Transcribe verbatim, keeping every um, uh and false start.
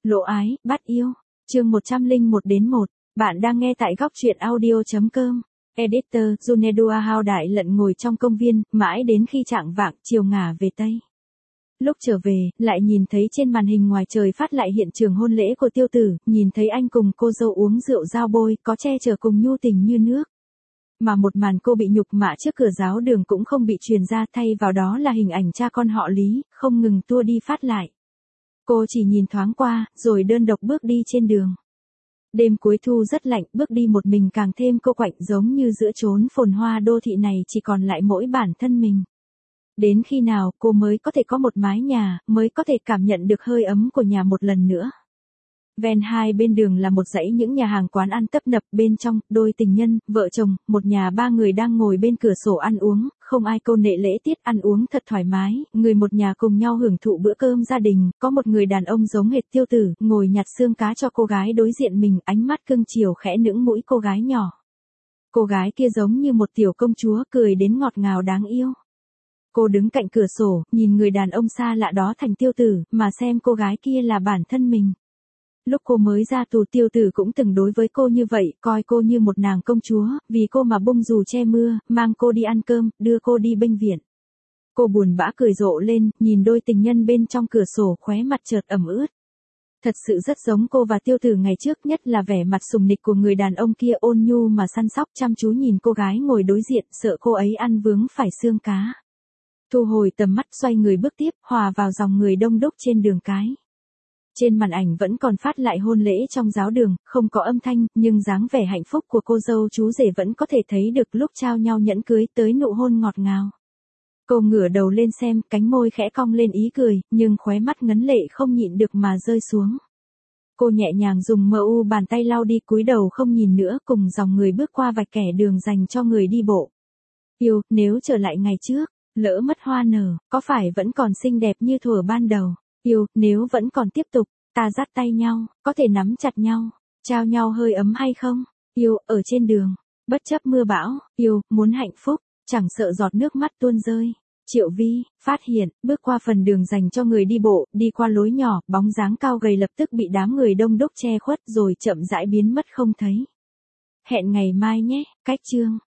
Lộ ái, bắt yêu. Chương một trăm lẻ một đến một. Bạn đang nghe tại góc truyện audio chấm com. Editor, Junedua Hao Đại Lận ngồi trong công viên, mãi đến khi chạng vạng, chiều ngả về Tây. Lúc trở về, lại nhìn thấy trên màn hình ngoài trời phát lại hiện trường hôn lễ của Tiêu Tử, nhìn thấy anh cùng cô dâu uống rượu giao bôi, có che chở cùng nhu tình như nước. Mà một màn cô bị nhục mạ trước cửa giáo đường cũng không bị truyền ra, thay vào đó là hình ảnh cha con họ Lý, không ngừng tua đi phát lại. Cô chỉ nhìn thoáng qua, rồi đơn độc bước đi trên đường. Đêm cuối thu rất lạnh, bước đi một mình càng thêm cô quạnh, giống như giữa chốn phồn hoa đô thị này chỉ còn lại mỗi bản thân mình. Đến khi nào cô mới có thể có một mái nhà, mới có thể cảm nhận được hơi ấm của nhà một lần nữa. Ven hai bên đường là một dãy những nhà hàng quán ăn tấp nập, bên trong, đôi tình nhân, vợ chồng, một nhà ba người đang ngồi bên cửa sổ ăn uống, không ai câu nệ lễ tiết, ăn uống thật thoải mái, người một nhà cùng nhau hưởng thụ bữa cơm gia đình, có một người đàn ông giống hệt Tiêu Tử, ngồi nhặt xương cá cho cô gái đối diện mình, ánh mắt cưng chiều khẽ nững mũi cô gái nhỏ. Cô gái kia giống như một tiểu công chúa, cười đến ngọt ngào đáng yêu. Cô đứng cạnh cửa sổ, nhìn người đàn ông xa lạ đó thành Tiêu Tử, mà xem cô gái kia là bản thân mình. Lúc cô mới ra tù, Tiêu Tử cũng từng đối với cô như vậy, coi cô như một nàng công chúa, vì cô mà bung dù che mưa, mang cô đi ăn cơm, đưa cô đi bệnh viện. Cô buồn bã cười rộ lên, nhìn đôi tình nhân bên trong cửa sổ, khóe mặt chợt ẩm ướt. Thật sự rất giống cô và Tiêu Tử ngày trước, nhất là vẻ mặt sùng nịch của người đàn ông kia, ôn nhu mà săn sóc, chăm chú nhìn cô gái ngồi đối diện, sợ cô ấy ăn vướng phải xương cá. Thu hồi tầm mắt, xoay người bước tiếp, hòa vào dòng người đông đúc trên đường cái. Trên màn ảnh vẫn còn phát lại hôn lễ trong giáo đường, không có âm thanh, nhưng dáng vẻ hạnh phúc của cô dâu chú rể vẫn có thể thấy được lúc trao nhau nhẫn cưới, tới nụ hôn ngọt ngào. Cô ngửa đầu lên xem, cánh môi khẽ cong lên ý cười, nhưng khóe mắt ngấn lệ không nhịn được mà rơi xuống. Cô nhẹ nhàng dùng mờ u bàn tay lau đi, cúi đầu không nhìn nữa, cùng dòng người bước qua vạch kẻ đường dành cho người đi bộ. Yêu, nếu trở lại ngày trước, lỡ mất hoa nở, có phải vẫn còn xinh đẹp như thuở ban đầu? Yêu, nếu vẫn còn tiếp tục, ta dắt tay nhau, có thể nắm chặt nhau, trao nhau hơi ấm hay không? Yêu, ở trên đường, bất chấp mưa bão, yêu, muốn hạnh phúc, chẳng sợ giọt nước mắt tuôn rơi. Triệu Vi, phát hiện, bước qua phần đường dành cho người đi bộ, đi qua lối nhỏ, bóng dáng cao gầy lập tức bị đám người đông đúc che khuất rồi chậm rãi biến mất không thấy. Hẹn ngày mai nhé, cách chương.